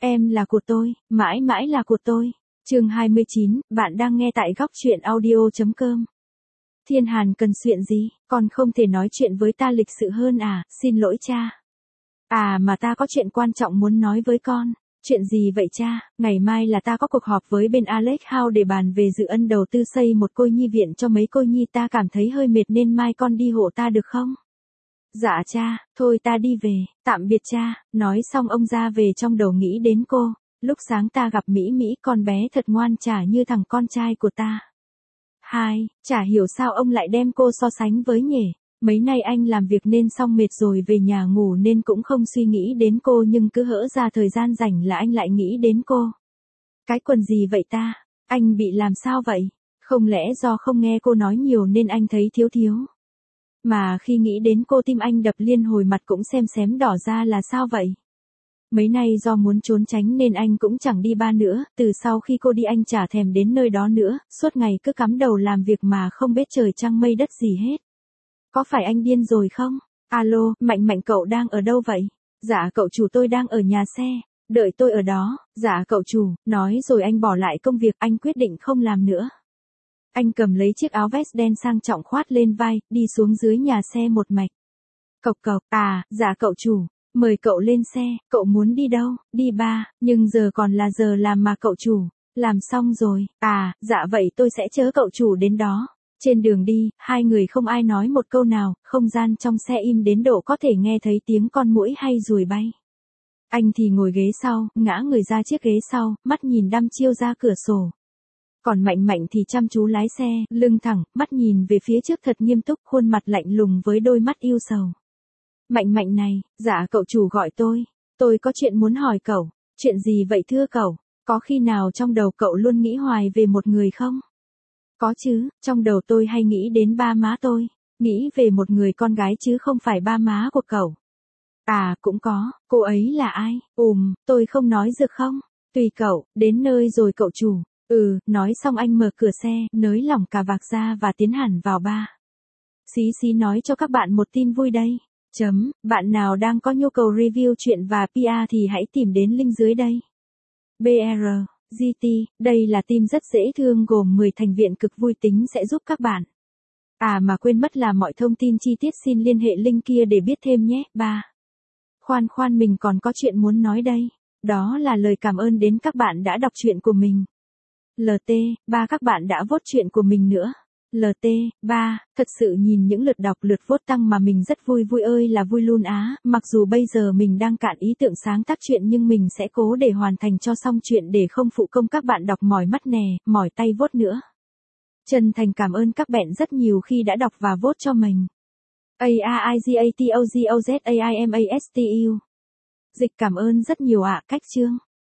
Em là của tôi, mãi mãi là của tôi. Chương 29, bạn đang nghe tại góc truyện audio.com. Thiên Hàn cần chuyện gì, con không thể nói chuyện với ta lịch sự hơn à, xin lỗi cha. À mà ta có chuyện quan trọng muốn nói với con. Chuyện gì vậy cha? Ngày mai là ta có cuộc họp với bên Alex House để bàn về dự ân đầu tư xây một cô nhi viện cho mấy cô nhi, ta cảm thấy hơi mệt nên mai con đi hộ ta được không? Dạ cha, thôi ta đi về, tạm biệt cha. Nói xong ông ra về, trong đầu nghĩ đến cô. Lúc sáng ta gặp Mỹ Mỹ, con bé thật ngoan chả như thằng con trai của ta. Chả hiểu sao ông lại đem cô so sánh với nhỉ. Mấy nay anh làm việc nên xong mệt rồi về nhà ngủ nên cũng không suy nghĩ đến cô, nhưng cứ hễ ra thời gian rảnh là anh lại nghĩ đến cô. Cái quần gì vậy ta? Anh bị làm sao vậy? Không lẽ do không nghe cô nói nhiều nên anh thấy thiếu thiếu? Mà khi nghĩ đến cô, tim anh đập liên hồi, mặt cũng xém đỏ ra, là sao vậy? Mấy nay do muốn trốn tránh nên anh cũng chẳng đi bar nữa, từ sau khi cô đi anh chả thèm đến nơi đó nữa, suốt ngày cứ cắm đầu làm việc mà không biết trời trăng mây đất gì hết. Có phải anh điên rồi không? Alo, Mạnh cậu đang ở đâu vậy? Dạ cậu chủ, tôi đang ở nhà xe, đợi tôi ở đó. Dạ cậu chủ, nói rồi anh bỏ lại công việc, anh quyết định không làm nữa. Anh cầm lấy chiếc áo vest đen sang trọng khoát lên vai, đi xuống dưới nhà xe một mạch. Cộc, dạ cậu chủ, mời cậu lên xe, cậu muốn đi đâu? Đi bar, nhưng giờ còn là giờ làm mà cậu chủ. Làm xong rồi, dạ vậy tôi sẽ chở cậu chủ đến đó. Trên đường đi, hai người không ai nói một câu nào, không gian trong xe im đến độ có thể nghe thấy tiếng con muỗi hay ruồi bay. Anh thì ngồi ghế sau, ngã người ra chiếc ghế sau, mắt nhìn đăm chiêu ra cửa sổ. Còn Mạnh thì chăm chú lái xe, lưng thẳng, mắt nhìn về phía trước thật nghiêm túc, khuôn mặt lạnh lùng với đôi mắt yêu sầu. Mạnh này, dạ cậu chủ gọi tôi có chuyện muốn hỏi cậu. Chuyện gì vậy thưa cậu? Có khi nào trong đầu cậu luôn nghĩ hoài về một người không? Có chứ, trong đầu tôi hay nghĩ đến ba má tôi, nghĩ về một người con gái chứ không phải ba má của cậu. Cũng có, cô ấy là ai? Tôi không nói được không? Tùy cậu, đến nơi rồi cậu chủ. Nói xong anh mở cửa xe, nới lỏng cà vạt ra và tiến hẳn vào bar. Xí nói cho các bạn một tin vui đây. Bạn nào đang có nhu cầu review truyện và PR thì hãy tìm đến link dưới đây. BRGT, đây là team rất dễ thương gồm 10 thành viên cực vui tính sẽ giúp các bạn. Mà quên mất là mọi thông tin chi tiết xin liên hệ link kia để biết thêm nhé. Khoan mình còn có chuyện muốn nói đây. Đó là lời cảm ơn đến các bạn đã đọc truyện của mình. Các bạn đã vote truyện của mình nữa. Thật sự nhìn những lượt đọc lượt vote tăng mà mình rất vui ơi là vui luôn á. Mặc dù bây giờ mình đang cạn ý tưởng sáng tác truyện nhưng mình sẽ cố để hoàn thành cho xong chuyện để không phụ công các bạn đọc mỏi mắt nè, mỏi tay vote nữa. Chân thành cảm ơn các bạn rất nhiều khi đã đọc và vote cho mình. AIGATOGOZAIMASTU. Dịch cảm ơn rất nhiều ạ. Cách chương.